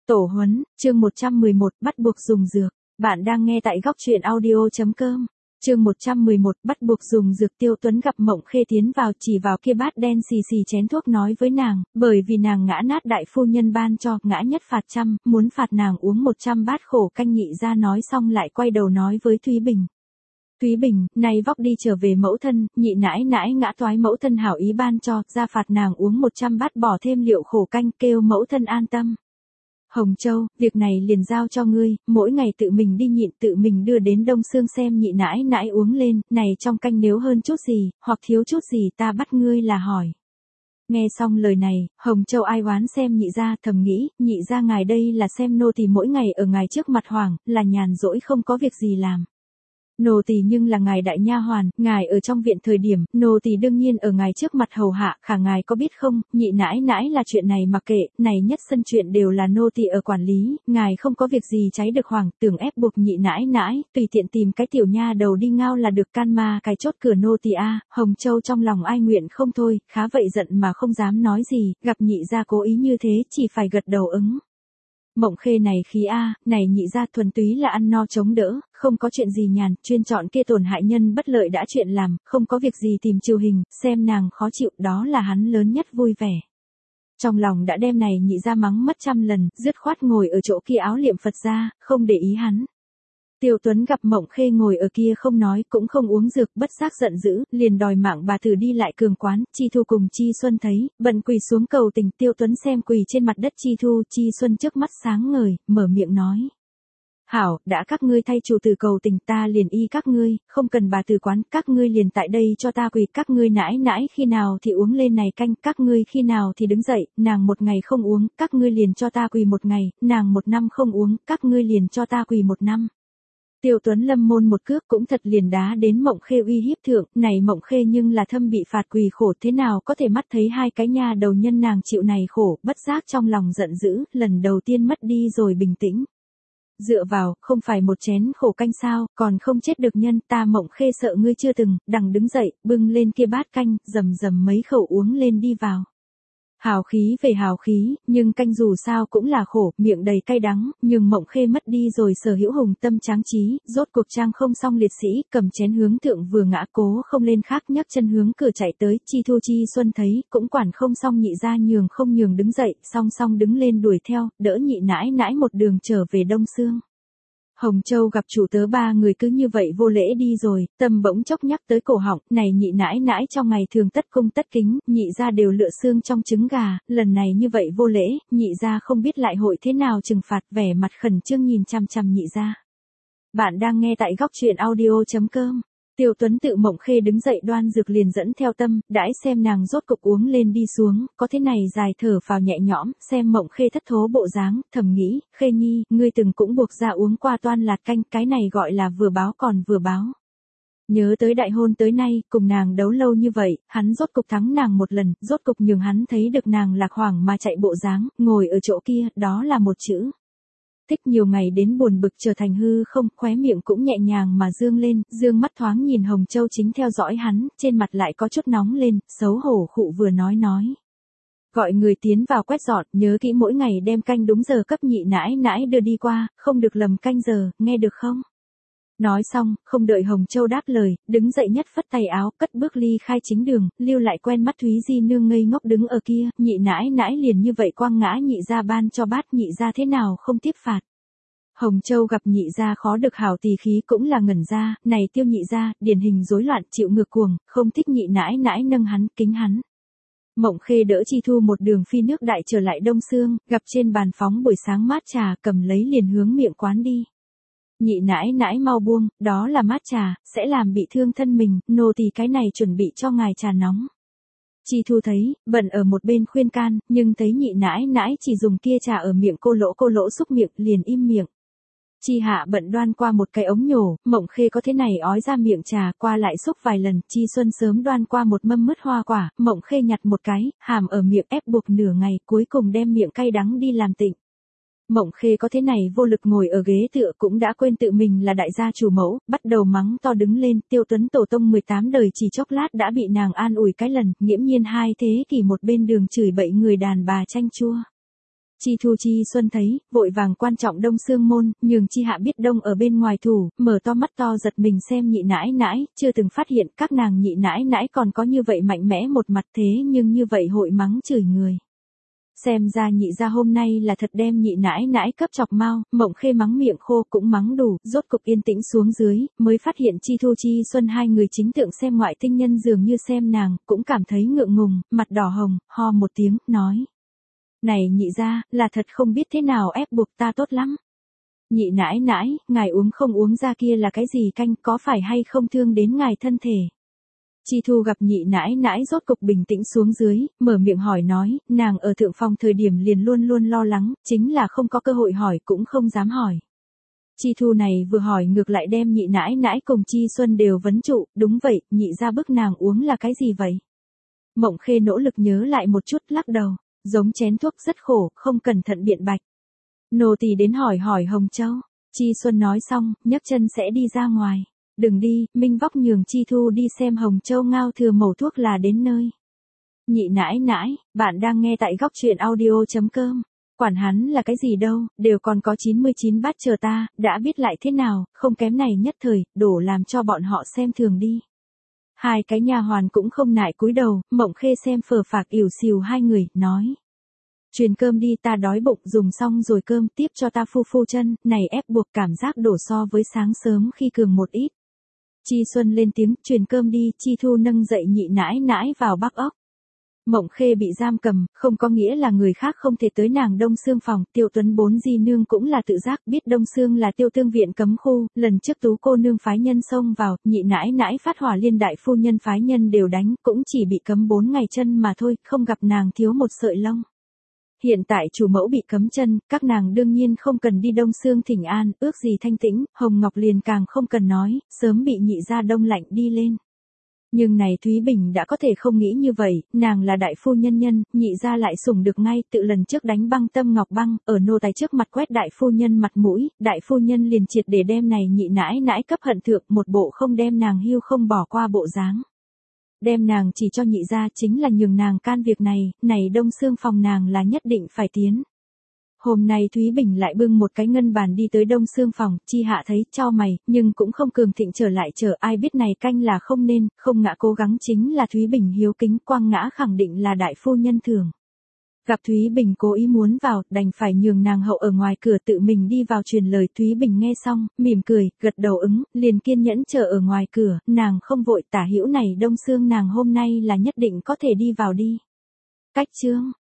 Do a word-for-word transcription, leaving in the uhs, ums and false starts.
Tổ huấn, chương một trăm mười một, bắt buộc dùng dược. Bạn đang nghe tại góc truyện audio chấm com. Chương một trăm mười một, bắt buộc dùng dược. Tiêu Tuấn gặp Mộng Khê tiến vào, chỉ vào kia bát đen xì xì chén thuốc nói với nàng, bởi vì nàng ngã nát đại phu nhân ban cho, ngã nhất phạt trăm, muốn phạt nàng uống một trăm bát khổ canh. Nhị ra nói xong lại quay đầu nói với Thúy Bình. Thúy Bình, này vóc đi trở về mẫu thân, nhị nãi nãi ngã toái mẫu thân hảo ý ban cho, ra phạt nàng uống một trăm bát bỏ thêm liệu khổ canh, kêu mẫu thân an tâm. Hồng Châu, việc này liền giao cho ngươi, mỗi ngày tự mình đi nhịn, tự mình đưa đến Đông Sương xem nhị nãi nãi uống lên, này trong canh nếu hơn chút gì, hoặc thiếu chút gì ta bắt ngươi là hỏi. Nghe xong lời này, Hồng Châu ai oán xem nhị gia, thầm nghĩ, nhị gia ngài đây là xem nô tỳ mỗi ngày ở ngài trước mặt hoảng, là nhàn rỗi không có việc gì làm. Nô tỳ nhưng là ngài đại nha hoàn, ngài ở trong viện thời điểm, nô tỳ đương nhiên ở ngài trước mặt hầu hạ, khả ngài có biết không, nhị nãi nãi là chuyện này mặc kệ, này nhất sân chuyện đều là nô tỳ ở quản lý, ngài không có việc gì cháy được hoàng, tưởng ép buộc nhị nãi nãi, tùy tiện tìm cái tiểu nha đầu đi ngao là được, can ma cái chốt cửa nô tỳ a. Hồng Châu trong lòng ai nguyện không thôi, khá vậy giận mà không dám nói gì, gặp nhị gia cố ý như thế, chỉ phải gật đầu ứng. Mộng Khê này khí a, này nhị gia thuần túy là ăn no chống đỡ, không có chuyện gì nhàn, chuyên chọn kia tổn hại nhân bất lợi đã chuyện làm, không có việc gì tìm chiêu hình, xem nàng khó chịu, đó là hắn lớn nhất vui vẻ. Trong lòng đã đem này nhị gia mắng mất trăm lần, dứt khoát ngồi ở chỗ kia áo liệm Phật ra, không để ý hắn. Tiêu Tuấn gặp Mộng Khê ngồi ở kia không nói, cũng không uống dược, bất giác giận dữ, liền đòi mạng bà tử đi lại cường quán. Chi Thu cùng Chi Xuân thấy, bận quỳ xuống cầu tình. Tiêu Tuấn xem quỳ trên mặt đất Chi Thu, Chi Xuân trước mắt sáng ngời, mở miệng nói. Hảo, đã các ngươi thay chủ tử cầu tình, ta liền y các ngươi, không cần bà tử quán, các ngươi liền tại đây cho ta quỳ, các ngươi nãi nãi khi nào thì uống lên này canh, các ngươi khi nào thì đứng dậy, nàng một ngày không uống, các ngươi liền cho ta quỳ một ngày, nàng một năm không uống, các ngươi liền cho ta quỳ một năm. Tiêu Tuấn lâm môn một cước cũng thật liền đá đến Mộng Khê uy hiếp thượng, này Mộng Khê nhưng là thâm bị phạt quỳ khổ, thế nào có thể mắt thấy hai cái nha đầu nhân nàng chịu này khổ, bất giác trong lòng giận dữ, lần đầu tiên mất đi rồi bình tĩnh. Dựa vào, không phải một chén khổ canh sao, còn không chết được nhân, ta Mộng Khê sợ ngươi chưa từng, đằng đứng dậy, bưng lên kia bát canh, rầm rầm mấy khẩu uống lên đi vào. Hào khí về hào khí, nhưng canh dù sao cũng là khổ, miệng đầy cay đắng, nhưng Mộng Khê mất đi rồi sở hữu hùng tâm tráng trí, rốt cuộc trang không xong liệt sĩ, cầm chén hướng thượng vừa ngã cố không lên khác nhấc chân hướng cửa chạy tới. Chi Thu Chi Xuân thấy, cũng quản không xong nhị ra nhường không nhường đứng dậy, song song đứng lên đuổi theo, đỡ nhị nãi nãi một đường trở về Đông Sương. Hồng Châu gặp chủ tớ ba người cứ như vậy vô lễ đi rồi, tâm bỗng chốc nhắc tới cổ họng, này nhị nãi nãi trong ngày thường tất cung tất kính, nhị ra đều lựa xương trong trứng gà, lần này như vậy vô lễ, nhị ra không biết lại hội thế nào trừng phạt, vẻ mặt khẩn trương nhìn chăm chăm nhị ra. Bạn đang nghe tại góc truyện audio chấm com. Tiêu Tuấn tự Mộng Khê đứng dậy đoan dược liền dẫn theo tâm, đãi xem nàng rốt cục uống lên đi xuống, có thế này dài thở vào nhẹ nhõm, xem Mộng Khê thất thố bộ dáng, thầm nghĩ, Khê nhi, ngươi từng cũng buộc ra uống qua toan lạt canh, cái này gọi là vừa báo còn vừa báo. Nhớ tới đại hôn tới nay, cùng nàng đấu lâu như vậy, hắn rốt cục thắng nàng một lần, rốt cục nhường hắn thấy được nàng lạc hoảng mà chạy bộ dáng, ngồi ở chỗ kia, đó là một chữ. Thích nhiều ngày đến buồn bực trở thành hư không, khóe miệng cũng nhẹ nhàng mà dương lên, dương mắt thoáng nhìn Hồng Châu chính theo dõi hắn, trên mặt lại có chút nóng lên, xấu hổ khụ vừa nói nói. Gọi người tiến vào quét dọn, nhớ kỹ mỗi ngày đem canh đúng giờ cấp nhị nãi nãi đưa đi qua, không được lầm canh giờ, nghe được không? Nói xong, không đợi Hồng Châu đáp lời, đứng dậy nhất phất tay áo, cất bước ly khai chính đường, lưu lại quen mắt Thúy Di nương ngây ngốc đứng ở kia, nhị nãi nãi liền như vậy quăng ngã nhị ra ban cho bát, nhị ra thế nào không tiếp phạt. Hồng Châu gặp nhị ra khó được hảo tỳ khí cũng là ngẩn ra, này Tiêu nhị ra, điển hình rối loạn chịu ngược cuồng, không thích nhị nãi nãi nâng hắn, kính hắn. Mộng Khê đỡ Chi Thu một đường phi nước đại trở lại Đông Sương, gặp trên bàn phóng buổi sáng mát trà, cầm lấy liền hướng miệng quán đi. Nhị nãi nãi mau buông, đó là mát trà, sẽ làm bị thương thân mình, nô tỳ cái này chuẩn bị cho ngài trà nóng. Chi Thu thấy, bận ở một bên khuyên can, nhưng thấy nhị nãi nãi chỉ dùng kia trà ở miệng cô lỗ cô lỗ xúc miệng, liền im miệng. Chi Hạ bận đoan qua một cái ống nhổ, Mộng Khê có thế này ói ra miệng trà, qua lại xúc vài lần, Chi Xuân sớm đoan qua một mâm mứt hoa quả, Mộng Khê nhặt một cái, hàm ở miệng ép buộc nửa ngày, cuối cùng đem miệng cay đắng đi làm tịnh. Mộng Khê có thế này vô lực ngồi ở ghế tựa cũng đã quên tự mình là đại gia chủ mẫu, bắt đầu mắng to đứng lên, Tiêu Tuấn tổ tông mười tám đời chỉ chốc lát đã bị nàng an ủi cái lần, nghiễm nhiên hai thế kỷ một bên đường chửi bậy người đàn bà chanh chua. Chi Thu Chi Xuân thấy, vội vàng quan trọng Đông Sương môn, nhường Chi Hạ biết Đông ở bên ngoài thủ, mở to mắt to giật mình xem nhị nãi nãi, chưa từng phát hiện các nàng nhị nãi nãi còn có như vậy mạnh mẽ một mặt thế nhưng như vậy hội mắng chửi người. Xem ra nhị gia hôm nay là thật đem nhị nãi nãi cấp chọc mau, Mộng Khê mắng miệng khô cũng mắng đủ, rốt cục yên tĩnh xuống dưới, mới phát hiện Chi Thu Chi Xuân hai người chính tượng xem ngoại tinh nhân dường như xem nàng, cũng cảm thấy ngượng ngùng, mặt đỏ hồng, ho một tiếng, nói. Này nhị gia, là thật không biết thế nào ép buộc ta tốt lắm. Nhị nãi nãi, ngài uống không uống ra kia là cái gì canh, có phải hay không thương đến ngài thân thể. Chi Thu gặp nhị nãi nãi rốt cục bình tĩnh xuống dưới, mở miệng hỏi nói, nàng ở thượng phòng thời điểm liền luôn luôn lo lắng, chính là không có cơ hội hỏi cũng không dám hỏi. Chi Thu này vừa hỏi ngược lại đem nhị nãi nãi cùng Chi Xuân đều vấn trụ, đúng vậy, nhị gia bức nàng uống là cái gì vậy? Mộng Khê nỗ lực nhớ lại một chút lắc đầu, giống chén thuốc rất khổ, không cẩn thận biện bạch. Nô tỳ đến hỏi hỏi Hồng Châu. Chi Xuân nói xong, nhấc chân sẽ đi ra ngoài. Đừng đi, Minh Vóc nhường Chi Thu đi xem Hồng Châu ngao thừa mẩu thuốc là đến nơi. Nhị nãi nãi, bạn đang nghe tại góc truyện audio chấm com. Quản hắn là cái gì đâu, đều còn có chín mươi chín bát chờ ta, đã biết lại thế nào, không kém này nhất thời, đổ làm cho bọn họ xem thường đi. Hai cái nhà hoàn cũng không nại cúi đầu, Mộng Khê xem phờ phạc ỉu xìu hai người, nói. Truyền cơm đi, ta đói bụng, dùng xong rồi cơm tiếp cho ta phu phu chân, này ép buộc cảm giác đổ so với sáng sớm khi cường một ít. Chi Xuân lên tiếng, truyền cơm đi, Chi Thu nâng dậy nhị nãi nãi vào bắc ốc. Mộng Khê bị giam cầm, không có nghĩa là người khác không thể tới nàng Đông Sương phòng, Tiêu Tuấn bốn di nương cũng là tự giác biết Đông Sương là Tiêu Tương viện cấm khu, lần trước Tú cô nương phái nhân xông vào, nhị nãi nãi phát hỏa liên đại phu nhân phái nhân đều đánh, cũng chỉ bị cấm bốn ngày chân mà thôi, không gặp nàng thiếu một sợi lông. Hiện tại chủ mẫu bị cấm chân, các nàng đương nhiên không cần đi Đông Sương thỉnh an, ước gì thanh tĩnh, Hồng Ngọc liền càng không cần nói, sớm bị nhị gia đông lạnh đi lên. Nhưng này Thúy Bình đã có thể không nghĩ như vậy, nàng là đại phu nhân nhân, nhị gia lại sủng được ngay, tự lần trước đánh băng Tâm Ngọc Băng, ở nô tài trước mặt quét đại phu nhân mặt mũi, đại phu nhân liền triệt để đem này nhị nãi nãi cấp hận thượng, một bộ không đem nàng hưu không bỏ qua bộ dáng. Đem nàng chỉ cho nhị gia chính là nhường nàng can việc này, này Đông Sương phòng nàng là nhất định phải tiến. Hôm nay Thúy Bình lại bưng một cái ngân bàn đi tới Đông Sương phòng, Chi Hạ thấy, chau mày, nhưng cũng không cường thịnh trở lại chờ ai biết này canh là không nên, không ngã cố gắng chính là Thúy Bình hiếu kính, quang ngã khẳng định là đại phu nhân thường. Gặp Thúy Bình cố ý muốn vào, đành phải nhường nàng hậu ở ngoài cửa tự mình đi vào truyền lời. Thúy Bình nghe xong, mỉm cười, gật đầu ứng, liền kiên nhẫn chờ ở ngoài cửa, nàng không vội, tả hữu này Đông Sương nàng hôm nay là nhất định có thể đi vào đi. Cách chương